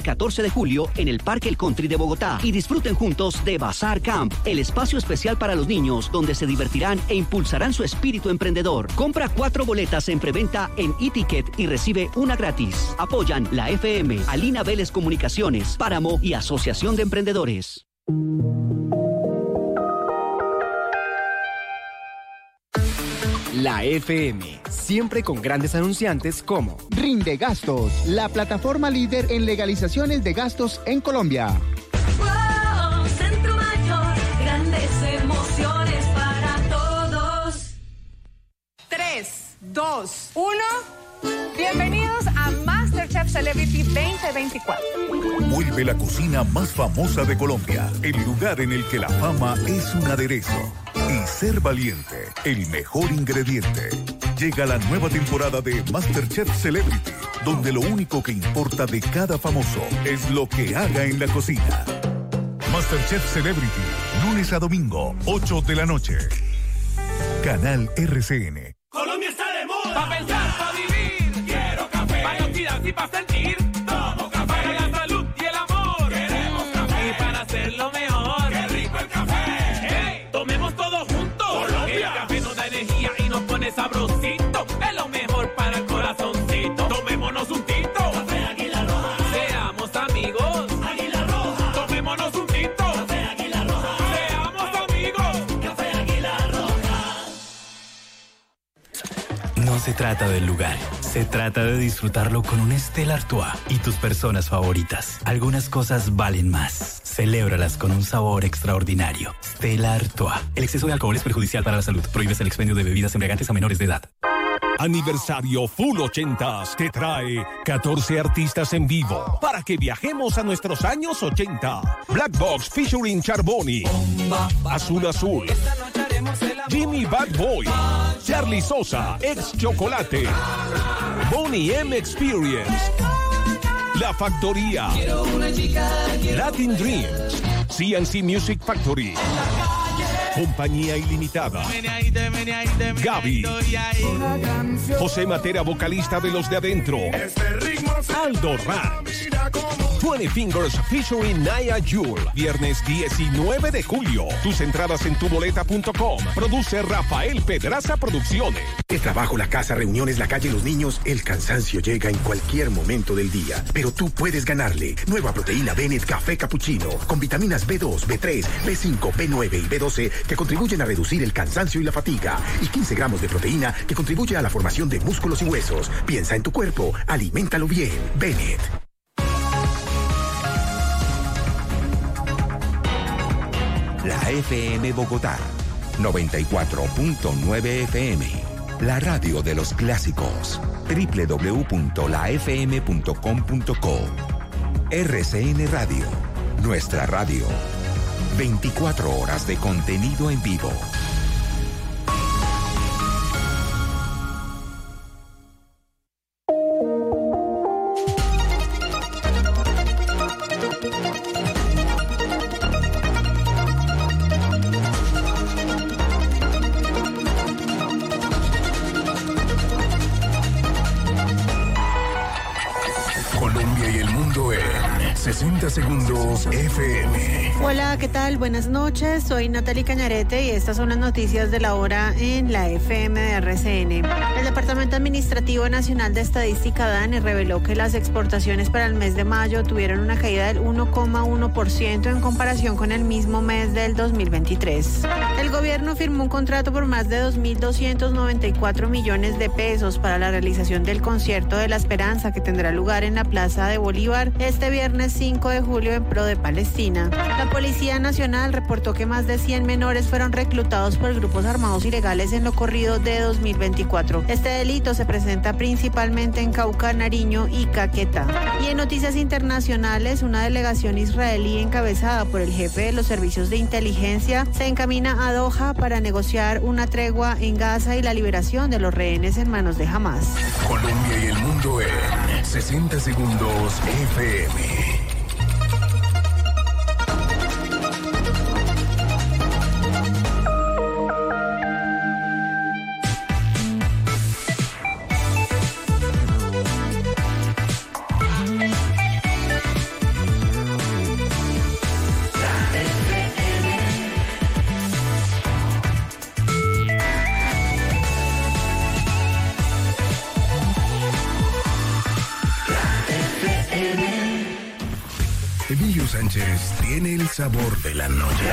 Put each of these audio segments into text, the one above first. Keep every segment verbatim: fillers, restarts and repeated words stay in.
catorce de julio en el Parque El Country de Bogotá y disfruten juntos de Bazar Camp, el espacio especial para los niños donde se divertirán e impulsarán su espíritu emprendedor. Compra cuatro boletas en preventa en e-ticket y recibe una gratis. Apoyan la F M, Alina Vélez Comunicaciones, Páramo y Asociación de Emprendedores. La F M, siempre con grandes anunciantes como Rinde Gastos, la plataforma líder en legalizaciones de gastos en Colombia. Wow, Centro Mayor, grandes emociones para todos. tres, dos, uno. Bienvenidos a MasterChef Celebrity veinte veinticuatro. Vuelve la cocina más famosa de Colombia, el lugar en el que la fama es un aderezo. Y ser valiente, el mejor ingrediente. Llega la nueva temporada de MasterChef Celebrity, donde lo único que importa de cada famoso es lo que haga en la cocina. MasterChef Celebrity, lunes a domingo, ocho de la noche. Canal R C N. Colombia está de moda. Pa' pensar, pa' vivir. Quiero café. Pa' identidad y pa' sentir. Tomo café. Para la salud y el amor. Queremos café. Y para hacerlo mejor. Qué rico el café. Hey, tomemos todo juntos. Colombia. El café nos da energía y nos pone sabrosito. Es lo mejor para el corazoncito. Tomémonos un tito. Café Águila Roja. Seamos amigos. Águila Roja. Tomémonos un tito. Café Águila Roja. Seamos amigos. Café Águila Roja. No se trata del lugar, se trata de disfrutarlo con un Stella Artois y tus personas favoritas. Algunas cosas valen más. Celébralas con un sabor extraordinario. Stella Artois. El exceso de alcohol es perjudicial para la salud. Prohíbes el expendio de bebidas embriagantes a menores de edad. Aniversario Full ochentas te trae catorce artistas en vivo para que viajemos a nuestros años ochenta. Black Box featuring Charboni, Azul Azul, Jimmy Bad Boy, Charlie Sosa, Ex Chocolate, Boney M Experience, La Factoría, Latin Dreams, C and C Music Factory, Compañía Ilimitada, Gaby, José Matera, vocalista de Los de Adentro, Aldo Ranks, veinte Fingers featuring Naya Jul, viernes diecinueve de julio. Tus entradas en tuboleta punto com. Produce Rafael Pedraza Producciones. El trabajo, la casa, reuniones, la calle, los niños, el cansancio llega en cualquier momento del día. Pero tú puedes ganarle. Nueva proteína Bennett Café Cappuccino, con vitaminas B dos, B tres, B cinco, B nueve y B doce que contribuyen a reducir el cansancio y la fatiga. Y quince gramos de proteína que contribuye a la formación de músculos y huesos. Piensa en tu cuerpo, aliméntalo bien. Bennett. La F M Bogotá, noventa y cuatro punto nueve F M. La radio de los clásicos. doble u doble u doble u punto la f m punto com punto co. R C N Radio. Nuestra radio. veinticuatro horas de contenido en vivo. sesenta segundos F M. Hola, ¿qué tal? Buenas noches. Soy Natalie Cañarete y estas son las noticias de la hora en la F M de R C N. El Departamento Administrativo Nacional de Estadística DANE reveló que las exportaciones para el mes de mayo tuvieron una caída del uno coma uno por ciento en comparación con el mismo mes del dos mil veintitrés. El gobierno firmó un contrato por más de dos mil doscientos noventa y cuatro millones de pesos para la realización del Concierto de la Esperanza que tendrá lugar en la Plaza de Bolívar este viernes cinco de julio en pro de Palestina. La Policía Nacional reportó que más de cien menores fueron reclutados por grupos armados ilegales en lo corrido de dos mil veinticuatro. Este delito se presenta principalmente en Cauca, Nariño y Caquetá. Y en noticias internacionales, una delegación israelí encabezada por el jefe de los servicios de inteligencia se encamina a Doha para negociar una tregua en Gaza y la liberación de los rehenes en manos de Hamas. Colombia y el mundo en sesenta segundos F M. Emilio Sánchez tiene el sabor de la noche.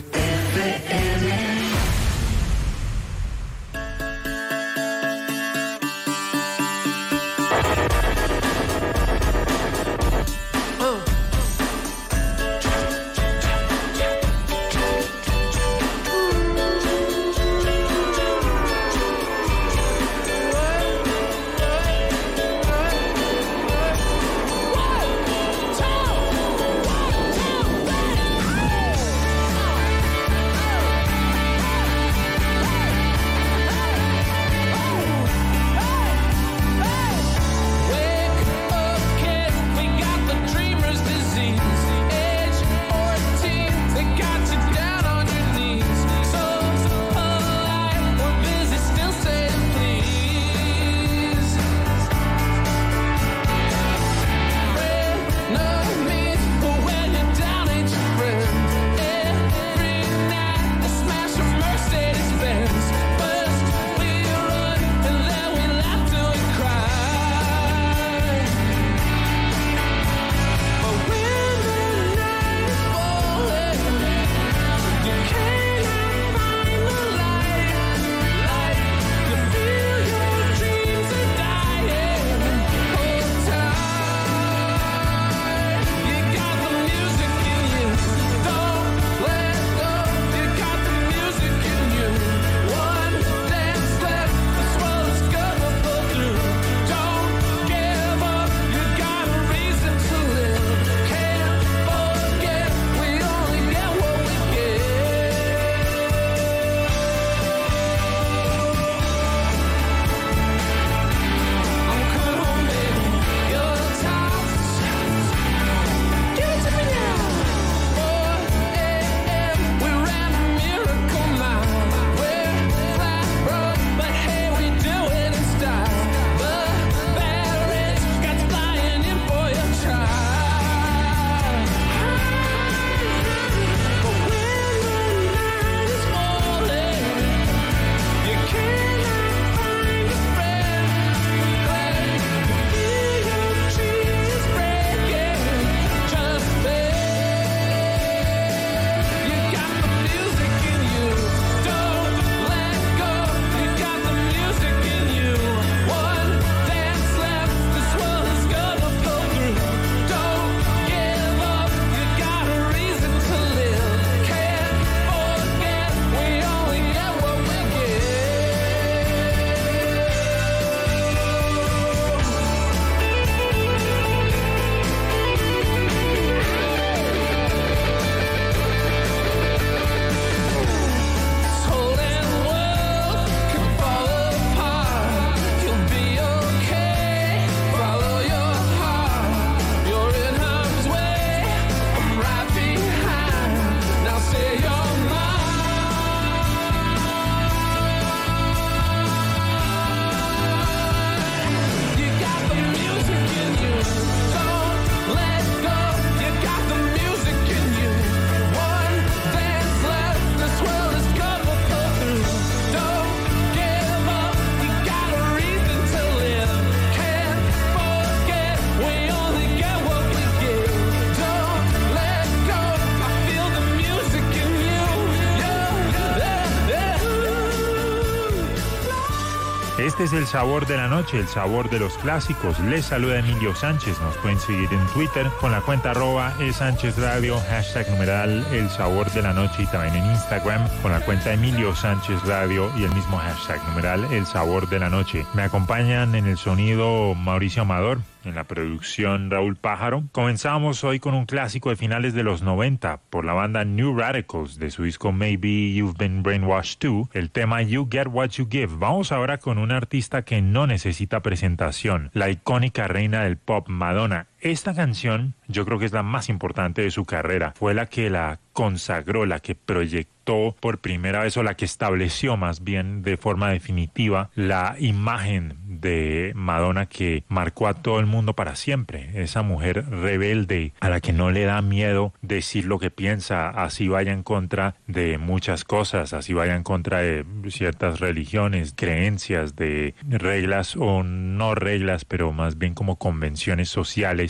Este es el sabor de la noche, el sabor de los clásicos. Les saluda Emilio Sánchez. Nos pueden seguir en Twitter con la cuenta arroba e Sánchez Radio, hashtag numeral el sabor de la noche, y también en Instagram con la cuenta Emilio Sánchez Radio y el mismo hashtag numeral el sabor de la noche. Me acompañan en el sonido Mauricio Amador, en la producción Raúl Pájaro. Comenzamos hoy con un clásico de finales de los noventa por la banda New Radicals de su disco Maybe You've Been Brainwashed Too, el tema You Get What You Give. Vamos ahora con una artista que no necesita presentación, la icónica reina del pop Madonna. Esta canción yo creo que es la más importante de su carrera. Fue la que la consagró, la que proyectó por primera vez, o la que estableció más bien de forma definitiva la imagen de Madonna que marcó a todo el mundo para siempre. Esa mujer rebelde a la que no le da miedo decir lo que piensa, así vaya en contra de muchas cosas, así vaya en contra de ciertas religiones, creencias, de reglas o no reglas, pero más bien como convenciones sociales.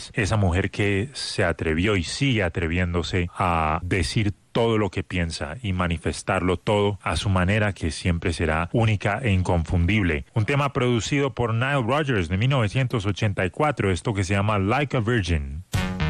es esa mujer que se atrevió y sigue atreviéndose a decir todo lo que piensa y manifestarlo todo a su manera, que siempre será única e inconfundible. Un tema producido por Nile Rodgers de mil novecientos ochenta y cuatro, esto que se llama Like a Virgin.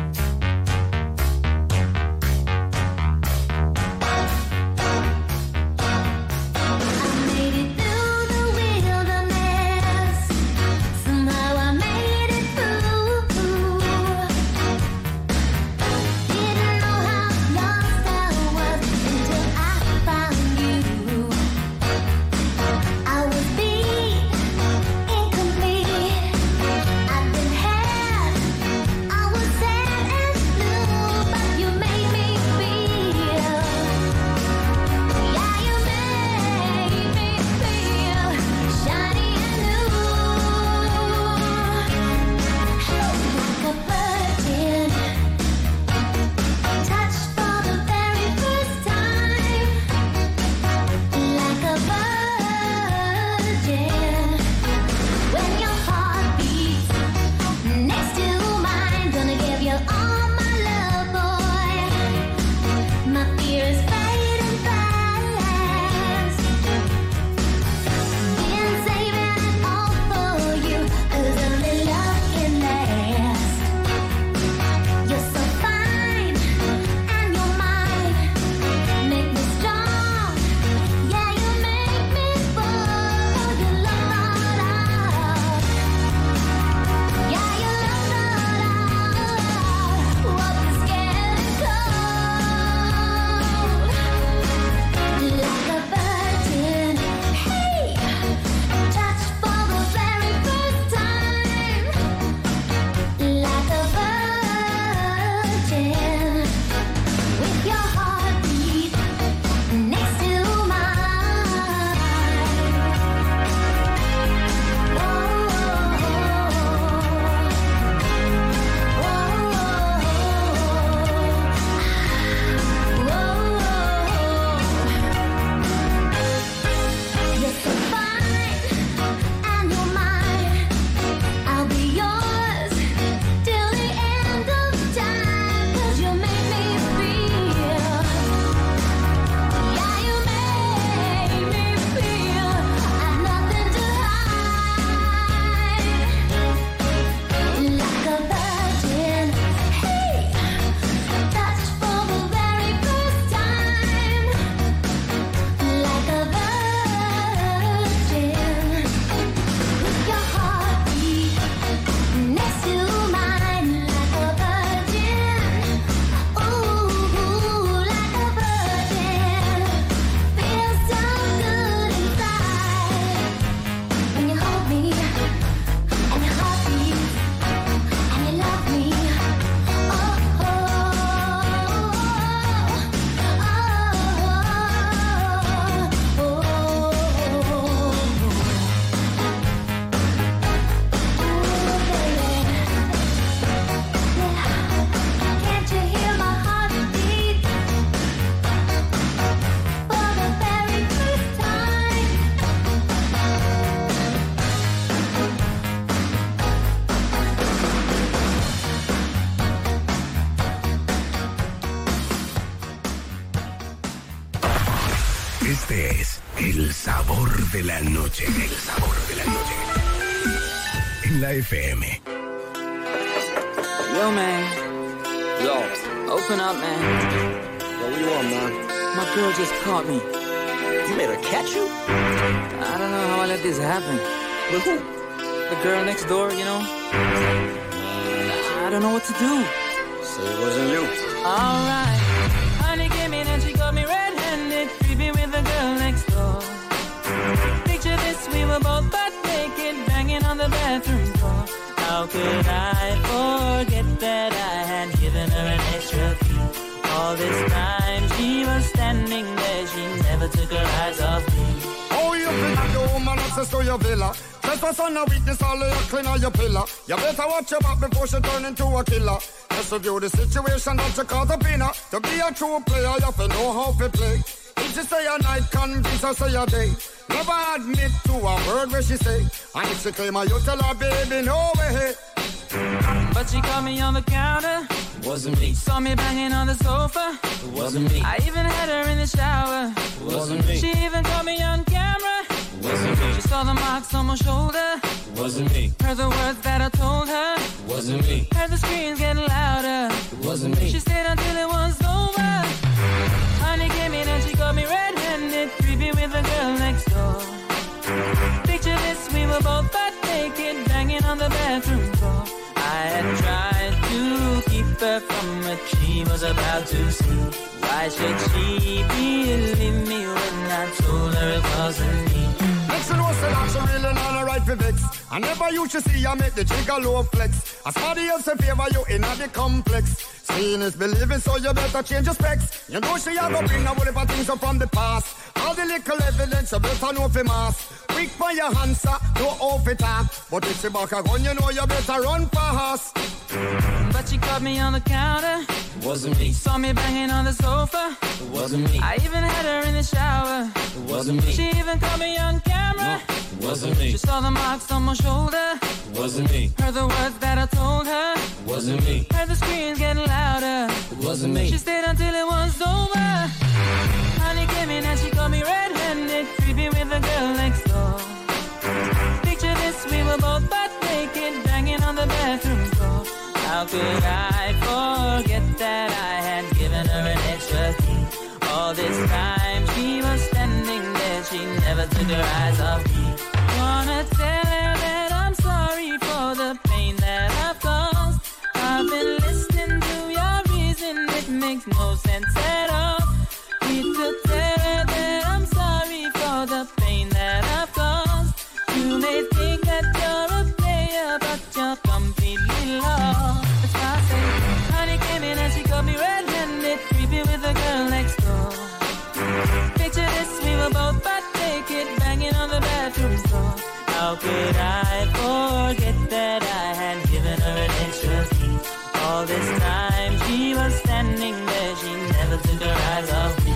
Este es el sabor de la noche. El sabor de la noche. En la F M. Yo, man. Yo. Open up, man. Yo, what do you want, man? My girl just caught me. You made her catch you? I don't know how I let this happen. With who? The girl next door, you know? I don't know what to do. So it wasn't you. All right. Honey came in and she got me red-handed, creepy with the girl next door. Picture this, we were both butt naked, banging on the bathroom floor. How could I forget that I had given her an extra key? All this time she was standing there, she never took her eyes off me. Oh, you think I'm your woman, access to your villa. Trespass on a weakness, all of your clean on your pillar. You better watch your back before she turn into a killer. Just review the situation that you call the winner. To be a true player, you have to know how to play. If she say a night, convince her say a day. Never admit to a word where she say. And if she claim her, you tell her, baby, no way. But she caught me on the counter. Wasn't me. Saw me banging on the sofa. Wasn't me. I even had her in the shower. Wasn't me. She even caught me on camera. Wasn't me. She saw the marks on my shoulder. Wasn't me. Heard the words that I told her. Wasn't me. Heard the screams getting louder. Wasn't me. She stayed until it was over. Honey came in and she caught me red-handed, creepy with the girl next door. Picture this, we were both butt naked, banging on the bathroom floor. I had tried to keep her from what she was about to see. Why should she believe me when I told her it wasn't me? Next you know, say that she really not a right for vex. I never used to see her make the jigger low flex. As somebody else in favor you in the complex. Seeing is believing, so you better change your specs. You know she a go bring a whole heap of things up from the past. All the little evidence you better know for mass. Quick for your answer, no off it up. But if she back a gun, you know you better run fast. But she caught me on the counter. Wasn't me. Saw me banging on the sofa. Wasn't me. I even had her in the shower. Wasn't me. She even caught me on camera. No, wasn't me. She saw the marks on my shoulder. Wasn't me. Heard the words that I told her. Wasn't me. Heard the screams getting louder. Wasn't me. She stayed until it was over. Honey came in and she caught me red-handed, creepy with the girl next door. Picture this, we were both butt naked, banging on the bathroom floor. How could I forget that I had given her an extra key? All this time she was standing there, she never took her eyes off me. Wanna tell her that I'm sorry for the pain that I've caused. I've been listening to your reason, it makes no sense at all. Need to tell her that I'm sorry for the pain that I've caused. You may think that you're a player, but you're completely lost. That's why I say, honey came in and she caught me red-handed, creepy with the girl next door. Picture this, we were both butt naked, banging on the bathroom floor. How could I forget that I had given her an extra key? All this time she was standing there, she never took her eyes off me.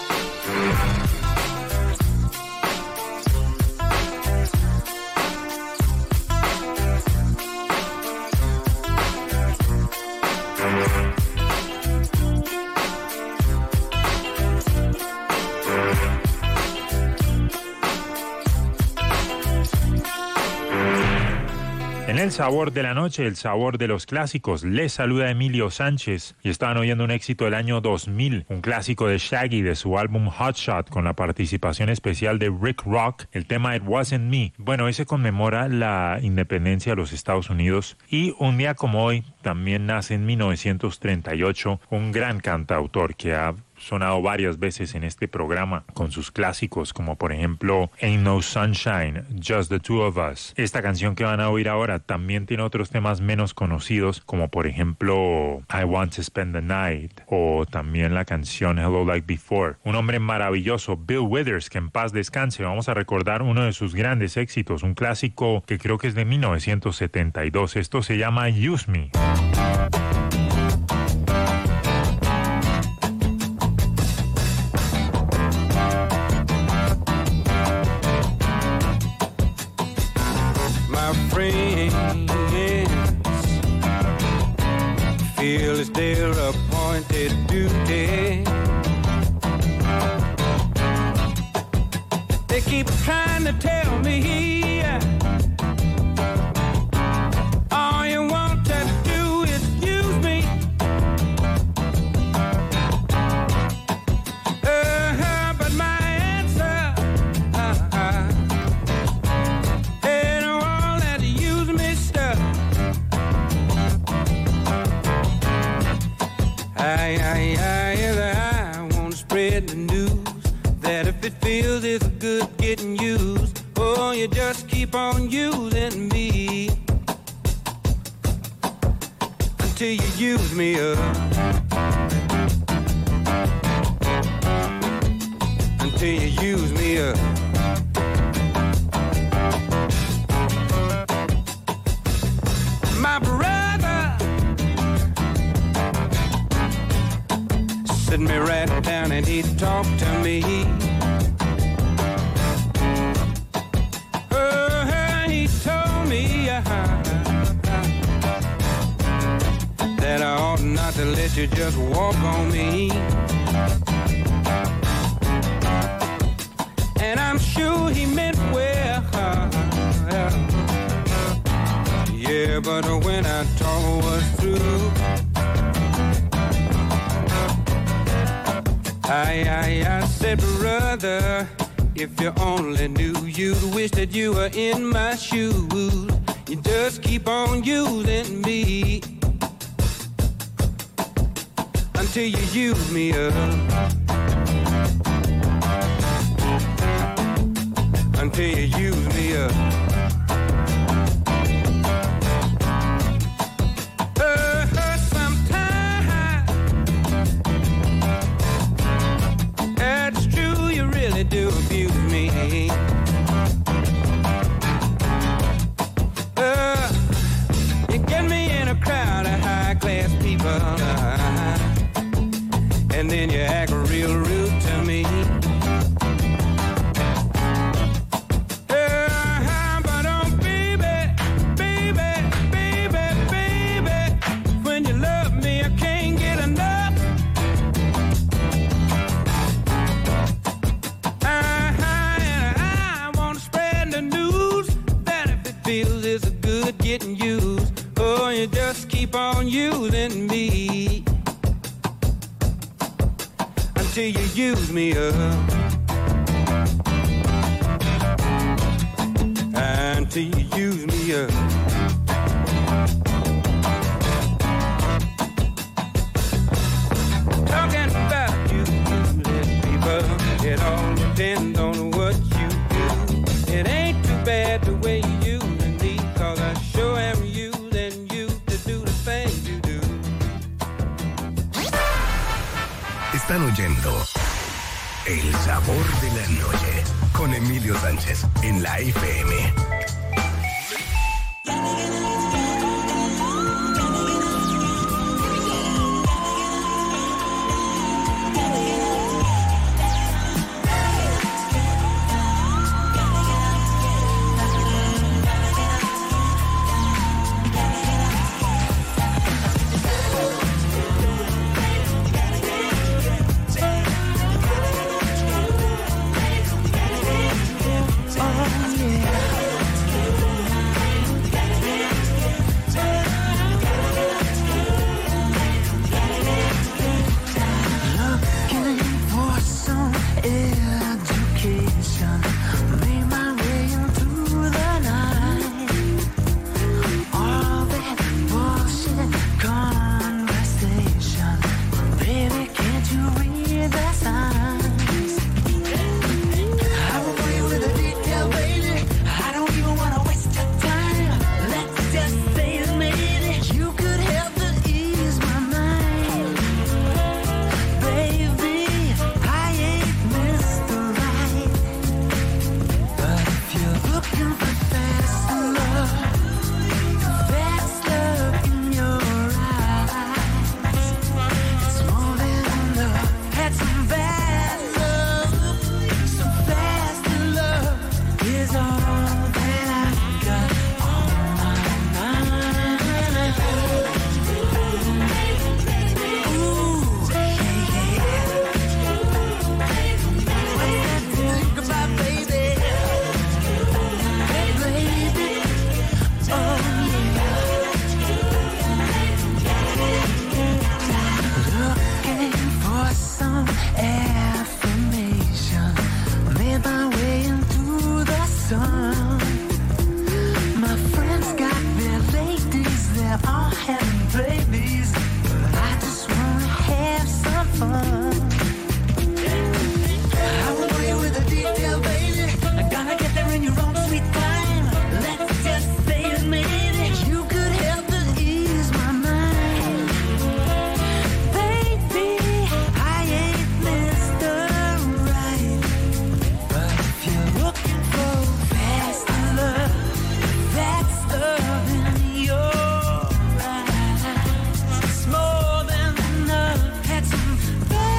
En el sabor de la noche, el sabor de los clásicos, les saluda Emilio Sánchez y estaban oyendo un éxito del año dos mil, un clásico de Shaggy de su álbum Hot Shot con la participación especial de Rick Rock, el tema It Wasn't Me. Bueno, ese conmemora la independencia de los Estados Unidos y un día como hoy también nace en mil novecientos treinta y ocho un gran cantautor que ha sonado varias veces en este programa con sus clásicos como por ejemplo Ain't No Sunshine, Just the Two of Us. Esta canción que van a oír ahora también tiene otros temas menos conocidos como por ejemplo I Want to Spend the Night o también la canción Hello Like Before. Un hombre maravilloso, Bill Withers, que en paz descanse. Vamos a recordar uno de sus grandes éxitos, un clásico que creo que es de mil novecientos setenta y dos. Esto se llama Use Me. Friends feel it's their appointed duty. They keep trying to tell me all you want to do is use me. Uh, but my answer uh, ain't all that use me stuff. I, I, I, I want to spread the news that if it feels it's good getting used, oh, you just keep on using me until you use me up, until you use me up. My brother sit me right down and he talked to me. Oh, he told me uh, about to let you just walk on me. And I'm sure he meant well. Yeah, but when I talk was through, I, I, I said, brother, if you only knew, you'd wish that you were in my shoes. You just keep on using me until you use me up, until you use me up. Uh, sometimes that's true, you really do abuse me. Uh, you get me in a crowd of high-class people, uh, and then you act real rude to me. Uh, but oh, baby, baby, baby, baby, when you love me, I can't get enough. Uh, and I want to spread the news that if it feels it's good getting used, oh, you just keep on using me until you use me up, until you use me up. Talking about you, using people, it all depends on what you do. It ain't too bad the way you using me, cause I sure am using you to do the things you do. Están oyendo El Sabor de la Noche con Emilio Sánchez en la F M. More than enough, had some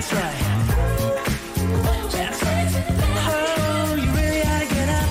That's right. That's right. Oh, you really gotta get up.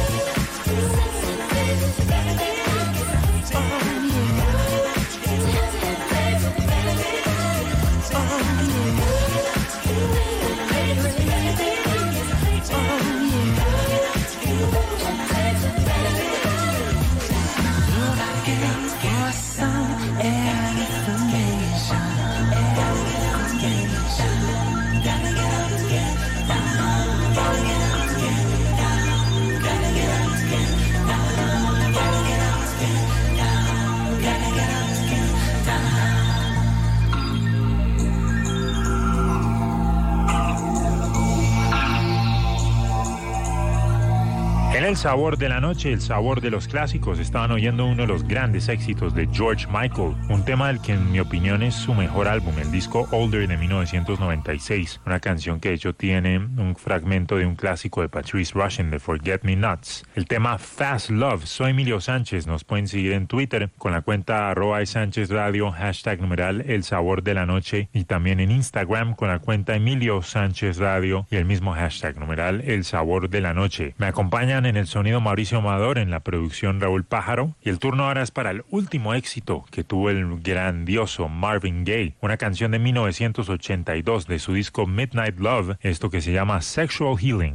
En el sabor de la noche, el sabor de los clásicos, estaban oyendo uno de los grandes éxitos de George Michael, un tema del que en mi opinión es su mejor álbum, el disco Older de mil novecientos noventa y seis, una canción que de hecho tiene un fragmento de un clásico de Patrice Rushen, de Forget Me Nots. El tema Fast Love. Soy Emilio Sánchez, nos pueden seguir en Twitter con la cuenta arroba Sánchez Radio, hashtag numeral el sabor de la noche, y también en Instagram con la cuenta Emilio Sánchez Radio y el mismo hashtag numeral el sabor de la noche. Me acompañan en el sonido Mauricio Amador, en la producción Raúl Pájaro, y el turno ahora es para el último éxito que tuvo el grandioso Marvin Gaye, una canción de mil novecientos ochenta y dos de su disco Midnight Love, esto que se llama Sexual Healing.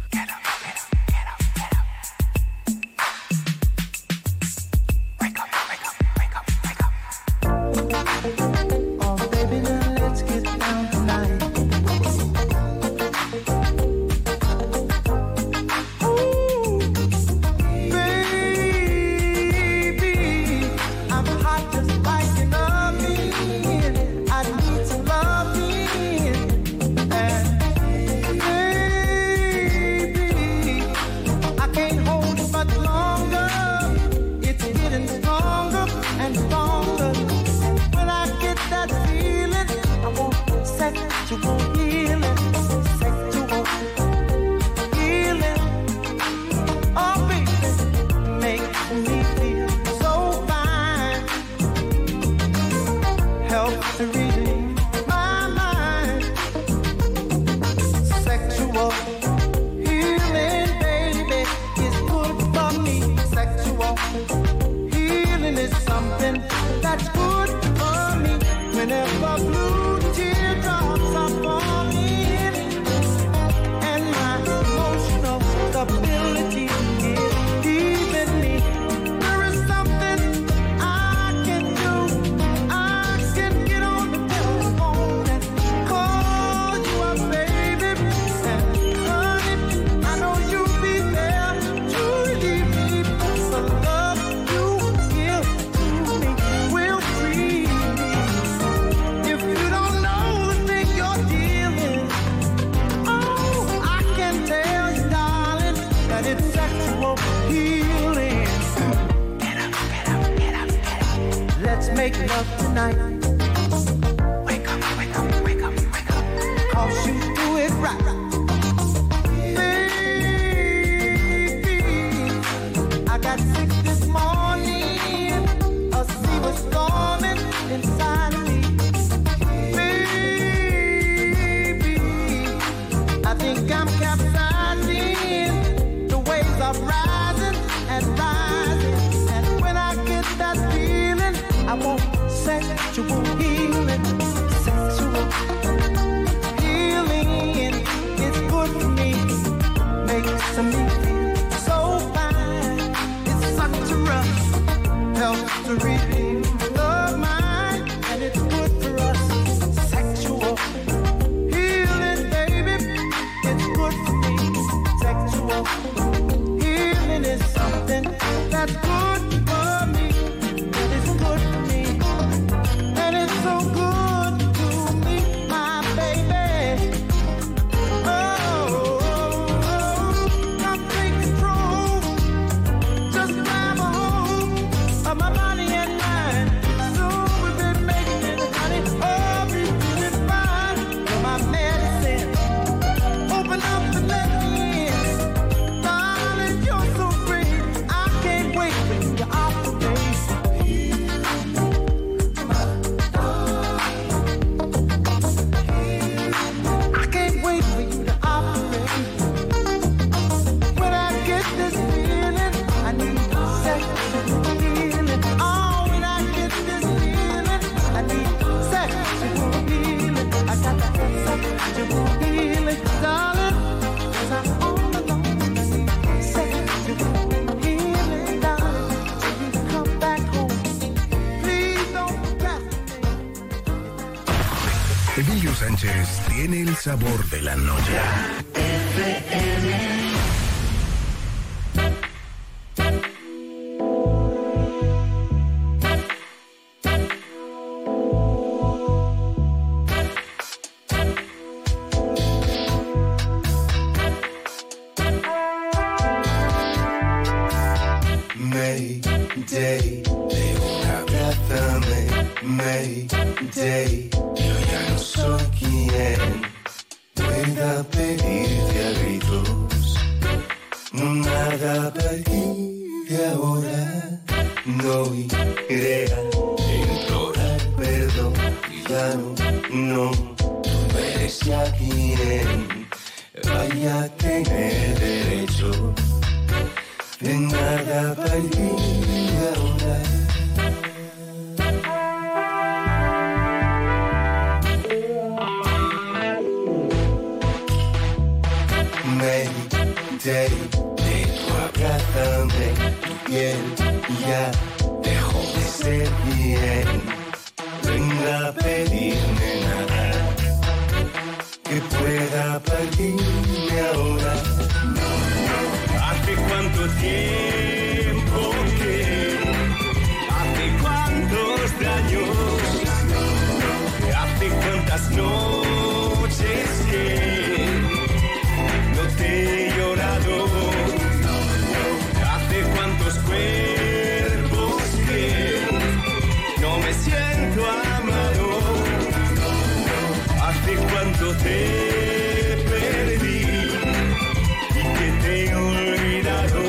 That's good for me, and it's good for me, and it's so good. Emilio Sánchez tiene el sabor de la noche. Mayday, abrázame, Mayday, yo ya no soy quien pueda pedirte a gritos, nada pedir de ahora, no iré a implorar perdón, ya no, no, tú eres ya quien vaya a tener derecho. De nada perdí ahora. Mayday, de tu abrázame, tu piel ya dejó de ser bien. Venga a pedirme nada que pueda partirme ahora. ¿Hace cuánto tiempo que? ¿Hace cuántos años? ¿Hace cuántas noches que no te he llorado? ¿Hace cuántos cuerpos que no me siento amado? ¿Hace cuánto te perdí y que te he olvidado?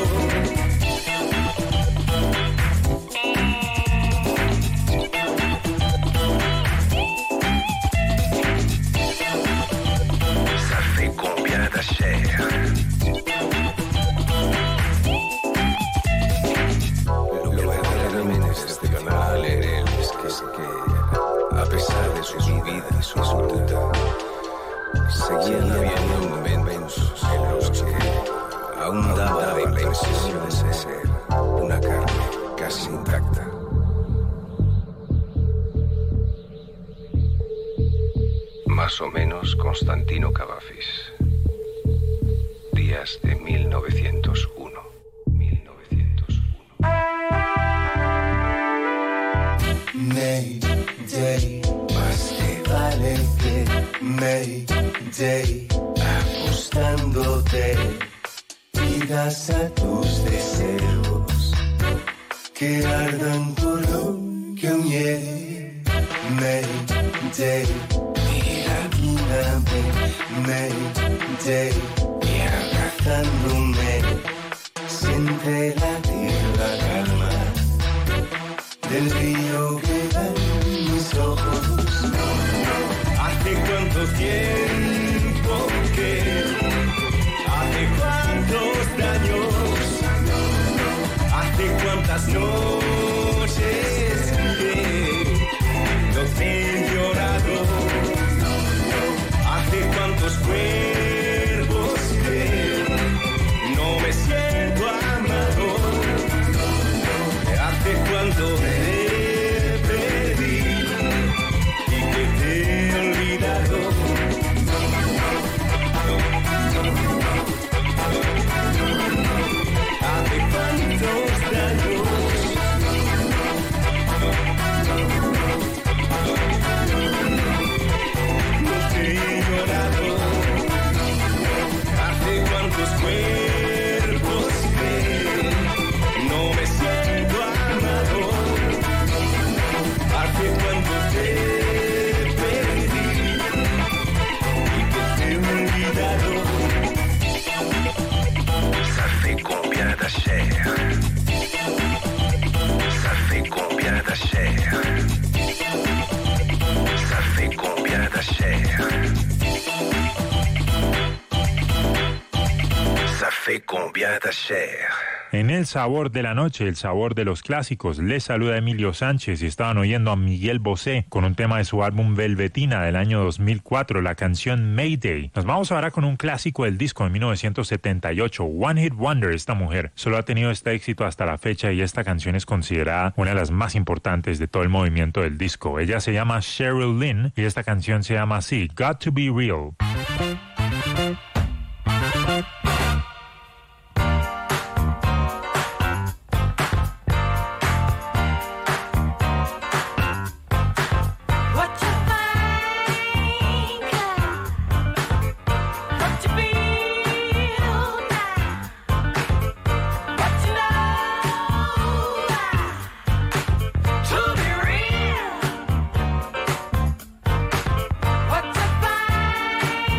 Ça fait combien de chair? Lo que verdaderamente es excepcional en él es que, es que, a pesar de su vida y su ruta, seguían habiendo momentos en los que aún daba la impresión de ser una carne casi intacta. Más o menos Constantino Cavafis. Días de mil novecientos uno. Mayday, más te vale que Mayday, apostándote, pidas a tus deseos que ardan por lo que aún llegue. Mayday, mira, mírame, Mayday, y abrazándome, siente latir la calma del río que va en mis ojos. ¿Hace cuánto tiempo que? ¿Hace cuántos años? ¿Hace cuántas noches que no te he llorado? ¿Hace cuántos cuerpos que no me siento amado? ¿Hace cuánto te perdí y que te he olvidado? ¿Hace cuántos años? No te he llorado. ¿Hace cuántos cuerpos que no me siento amado? ¿Hace cuánto te perdí y que te he olvidado? Ça fait combien de chair? Ça fait combien de chair? Ça fait combien de chair? Ça fait combien de chair? En el sabor de la noche, el sabor de los clásicos, les saluda Emilio Sánchez y estaban oyendo a Miguel Bosé con un tema de su álbum Velvetina del año dos mil cuatro, la canción Mayday. Nos vamos ahora con un clásico del disco de mil novecientos setenta y ocho, One Hit Wonder. Esta mujer solo ha tenido este éxito hasta la fecha y esta canción es considerada una de las más importantes de todo el movimiento del disco. Ella se llama Cheryl Lynn y esta canción se llama así, Got to Be Real. What to find?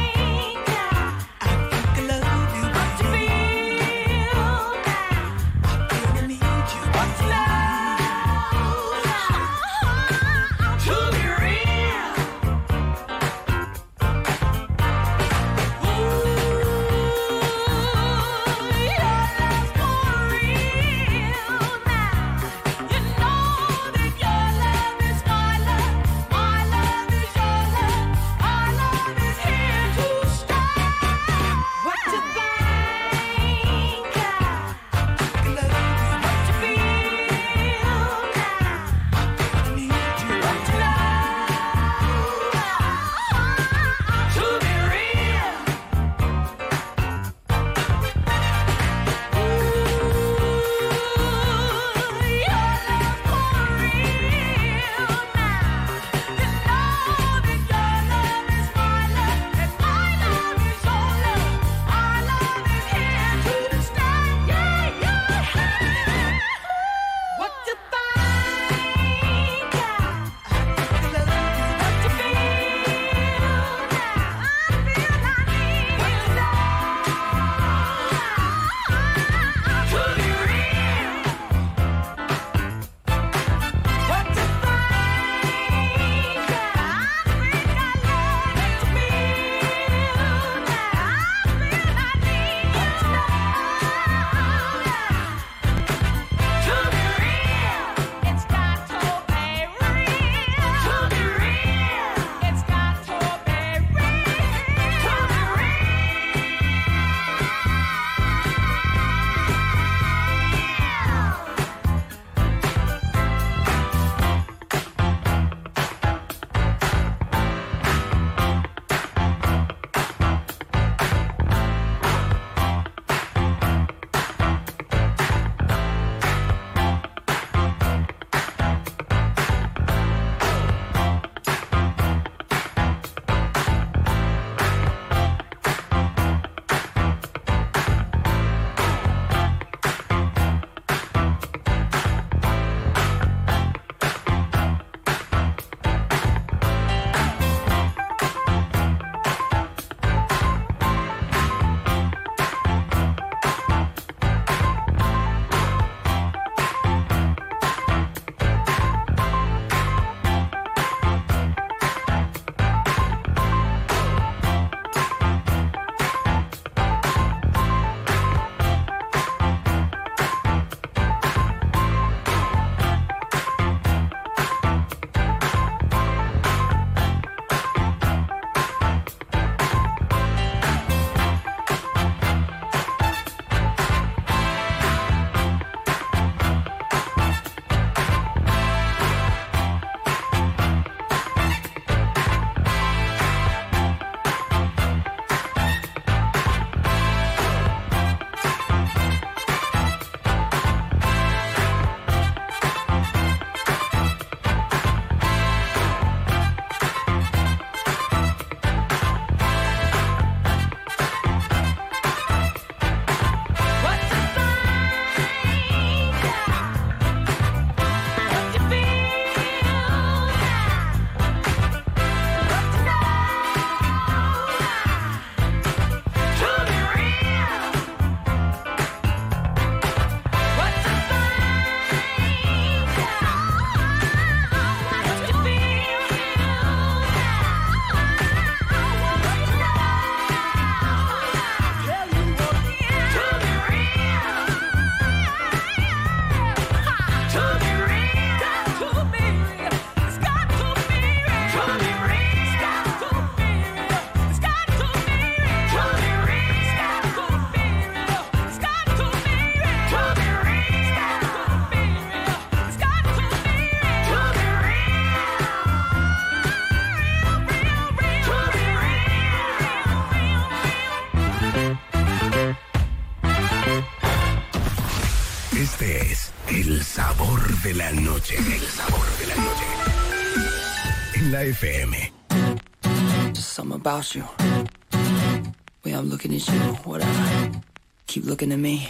de la noche. El sabor de la noche. En la F M. Just something about you. Way I'm looking at you, whatever. Keep looking at me.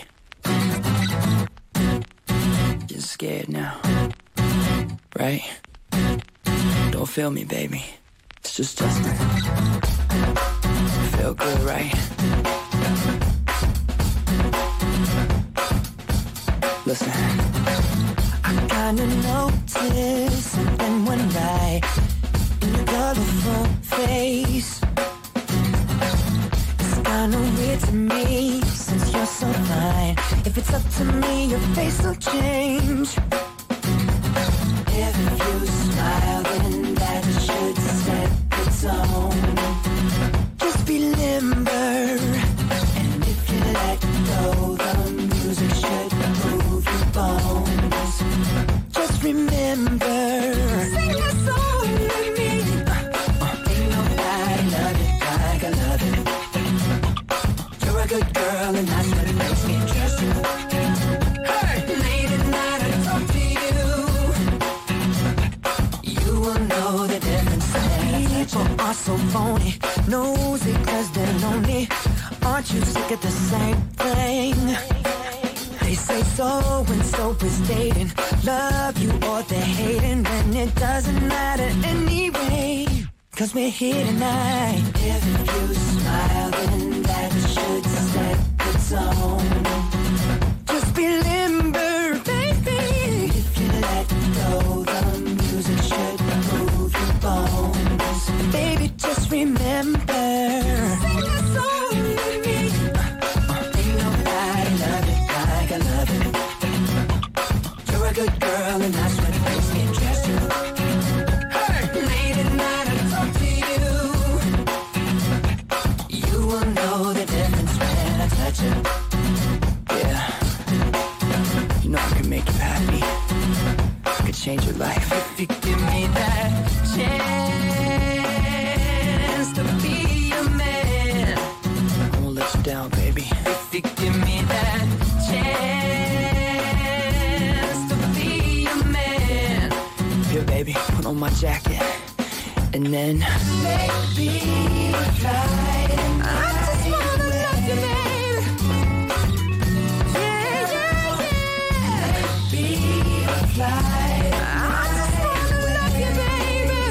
Getting scared now. Right? Don't feel me, baby. It's just Justin. Feel good, right? Listen. I kinda noticed something went right in your colorful face. It's kinda weird to me since you're so fine. If it's up to me, your face will change. If you smile, then that should set the tone. Just be limber, and if you let go, the music should move your bones. Just remember, sing a song with me. Ain't nobody love it like I love it. You're a good girl, and that's what makes me trust you. Hey, late at night I talk to you. You will know the difference. People are so phony, nosy 'cause they're lonely. Aren't you sick of the same thing? They say so and so is dating, love you or they're hating, and it doesn't matter anyway, 'cause we're here tonight. If you smile, then that should set the tone. Just be limber, baby. If you let go, the music should move your bones. Baby, just remember, sing a song with me. Ain't nobody love it like I love it. You're a good girl, and that's what makes me trust you. Hey, late at night I talk to you. You will know the difference when I touch you. Yeah, you know I can make you happy. I could change your life if you give me that chance to be a man. I won't let you down, baby. If you give me that chance to be a man. Here, baby, put on my jacket, and then baby, fly. I just wanna love you, baby. Yeah, yeah, yeah. Baby, fly. I just wanna love you, baby.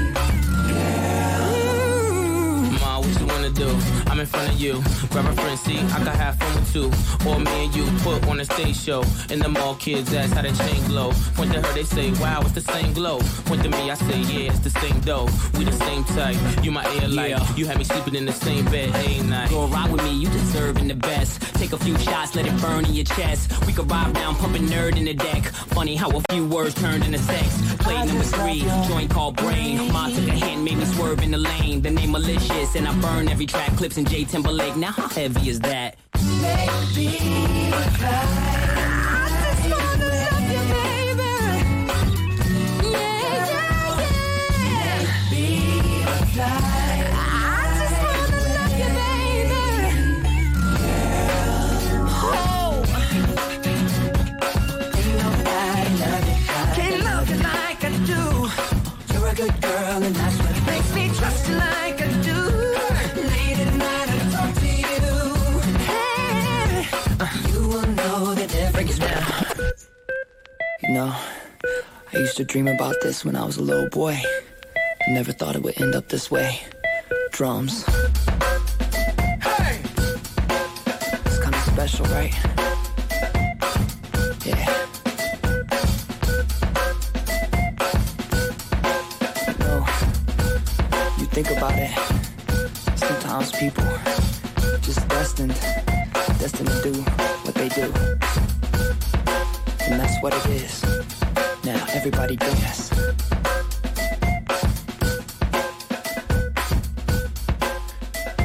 Ma, what you wanna do? I'm in front of you. Grab a friend, see, I can have fun with two. Or me and you put on a stage show. And the mall kids ask how the chain glow. Point to her, they say, wow, it's the same glow. Point to me, I say, yeah, it's the same dough. We the same type. You my air light. Yeah. You had me sleeping in the same bed every night. Go ride with me, you deserving the best. Take a few shots, let it burn in your chest. We could ride down, pumping nerd in the deck. Funny how a few words turned into sex. Play number three, joint called Brain. Mom took a hand, made me swerve in the lane. The name malicious, and I burn every track. Clips in J Timberlake. Now how heavy is that? Baby, fly. I just wanna love you, baby. Yeah, yeah, yeah. Baby, fly. I just wanna love you, baby. Girl, oh. Ain't nobody love you like can't love you like I do. You're a good girl, and that's what makes me trust you like I do. Late at night I talk to you. Hey, you will know the difference now. You know, I used to dream about this when I was a little boy. I never thought it would end up this way. Drums. Hey! It's kind of special, right? Yeah. You know, you think about it, sometimes people just destined, destined to do what they do. And that's what it is. Now, everybody dance.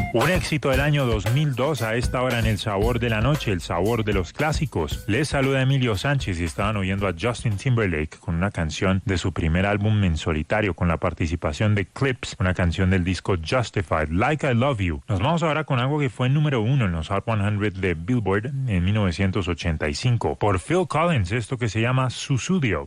Un éxito del año dos mil dos a esta hora en El Sabor de la Noche, el sabor de los clásicos. Les saluda Emilio Sánchez y estaban oyendo a Justin Timberlake con una canción de su primer álbum en solitario con la participación de Clips, una canción del disco Justified, Like I Love You. Nos vamos ahora con algo que fue número uno en los Hot cien de Billboard en mil novecientos ochenta y cinco por Phil Collins, esto que se llama Sussudio.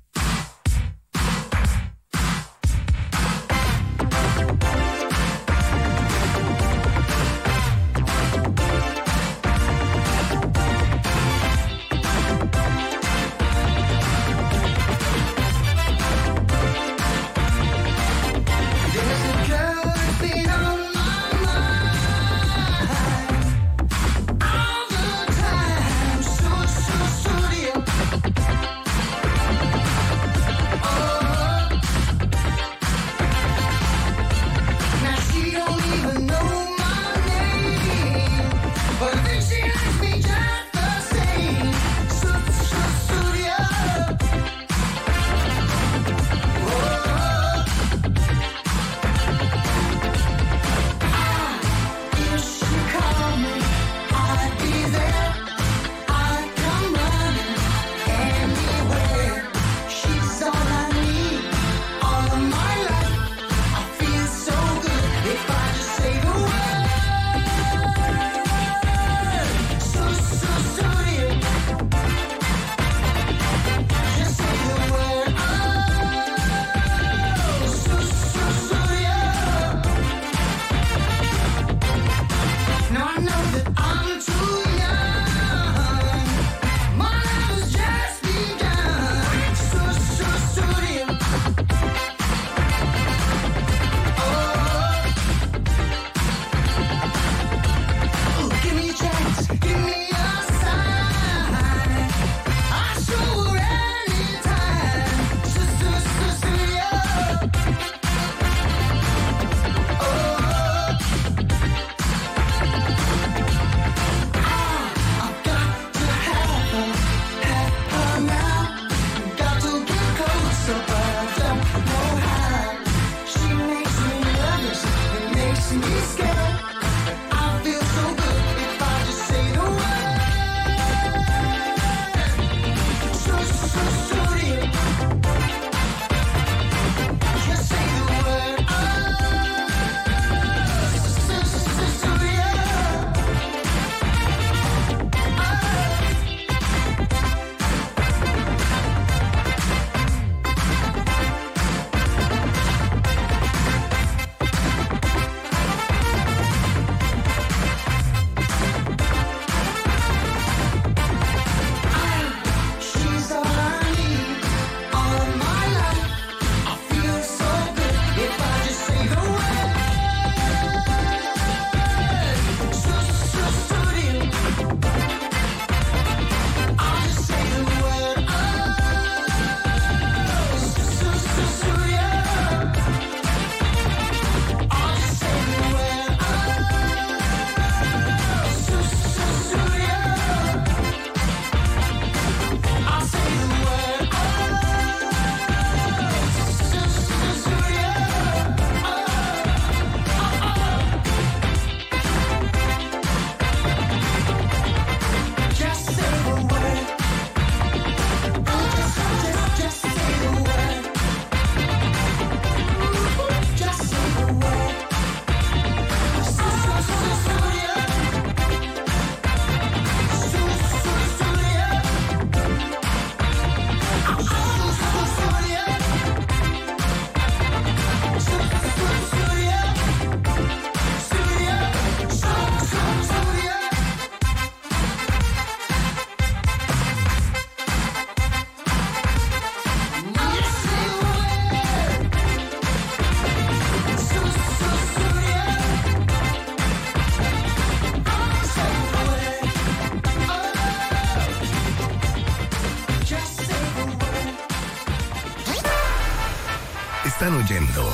Están oyendo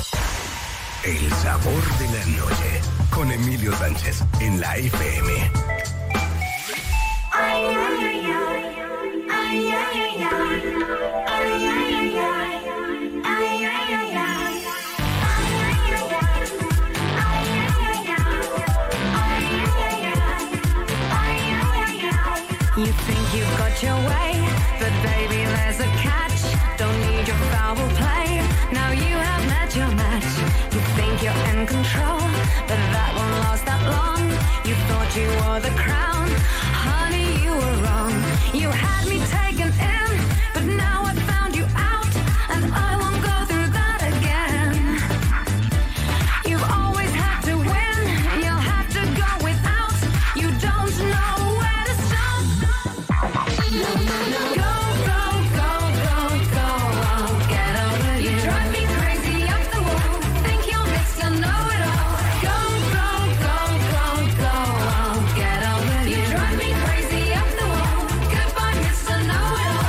El Sabor de la Noche con Emilio Sánchez en la F M. Ay, ay, ay, ay, ay, ay, ay, ay, ay, ay, ay, ay, ay. you wore the crown. Honey, you were wrong. You had me taken in, but now I found you out, and I won't go through that again. You've always had to win, you'll have to go without. You don't know where to stop. No, no, no. Go, go, go, go, go. I'll get over you. You drive me crazy up the wall. Think you're Mister Know-It-All. Go, go, go, go, go. I'll get over you. You drive me crazy up the wall. Goodbye, Mister Know-It-All.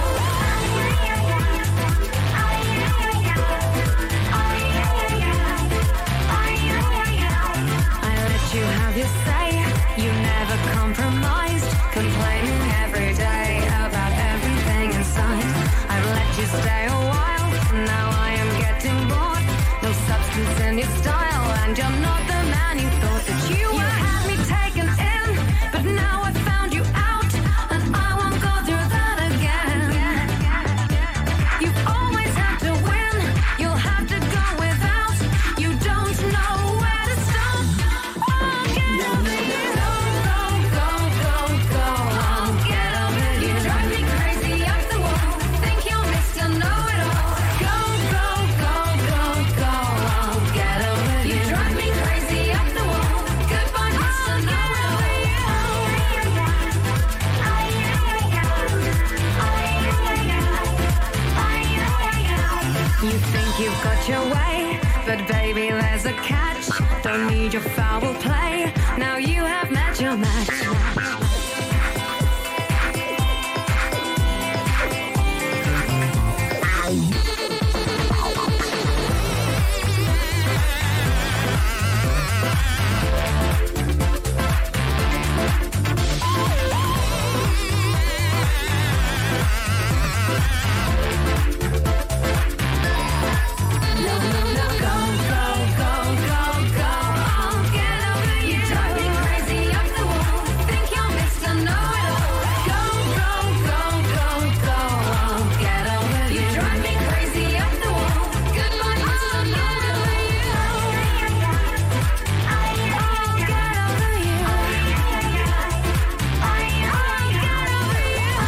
I let you have your say. You never compromised, complaining every day about everything inside. I've let you stay a while, now I am getting bored. No substance in your style, and you're not the man you thought that you were. You had me taken in, but now I found you out, and I won't go through that again. You've always had to win, you'll have to go without. You don't know where to stop. Oh, get over you. Go, go, go, go. I'll get over you. You drive me crazy up the wall. Think you're Mister Know-It-All. Go, go, go, go, go. I'll get over you. You drive me crazy up the wall. Goodbye, Mister Know-It-All. You think you've got your way, but baby, there's a catch. Don't need your foul play. Now you have met your match. No, no, no, go, go, go, go, go. I'll get over you. You drive me crazy up the wall. Think you're Mister Know-It-All. Go, go, go, go, go. I'll get over you. You drive me crazy up the wall. Goodbye, Mister Know-It-All. I'll get over you. I'll get over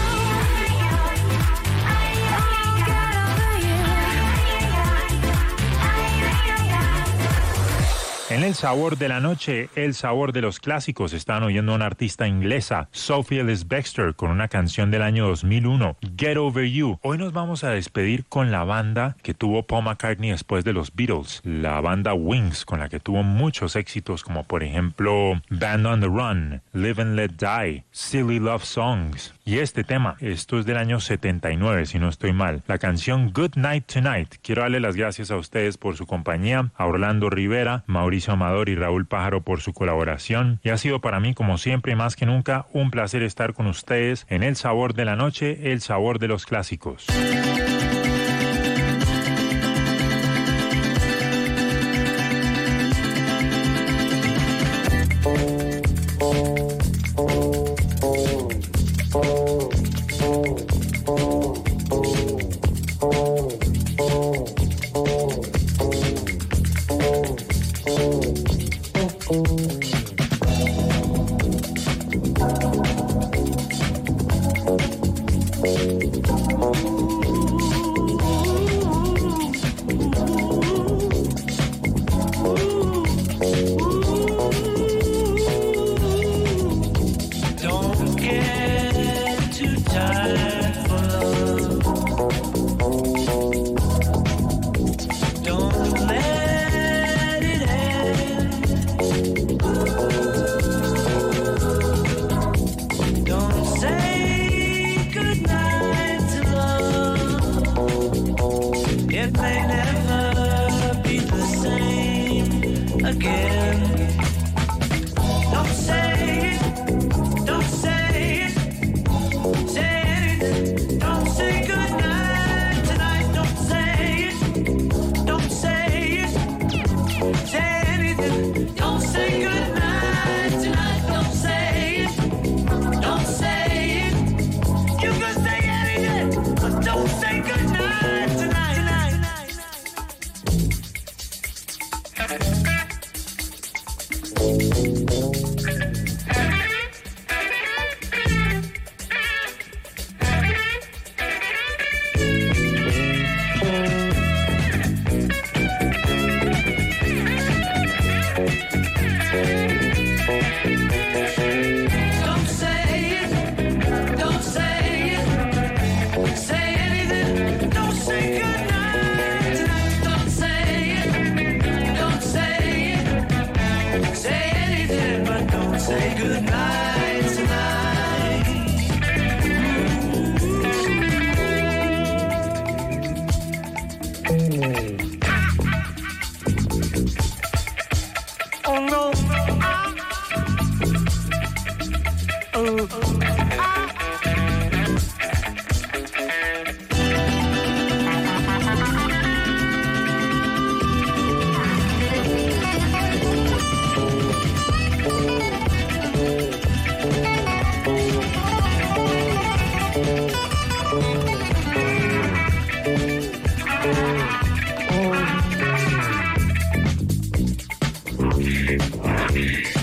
En el sabor de la noche, el sabor de los clásicos, están oyendo a una artista inglesa, Sophie Ellis-Bextor, con una canción del año dos mil uno, Get Over You. Hoy nos vamos a despedir con la banda que tuvo Paul McCartney después de los Beatles, la banda Wings, con la que tuvo muchos éxitos, como por ejemplo Band on the Run, Live and Let Die, Silly Love Songs. Y este tema, esto es del año setenta y nueve, si no estoy mal, la canción Good Night Tonight. Quiero darle las gracias a ustedes por su compañía, a Orlando Rivera, Mauricio Amador y Raúl Pájaro por su colaboración. Y ha sido para mí, como siempre y más que nunca, un placer estar con ustedes en El Sabor de la Noche, el sabor de los clásicos. Don't let it end. Don't say it, don't say it. Say anything, don't say goodnight. Don't say it, don't say it. Say anything, but don't say goodnight tonight. Oh no. Oh.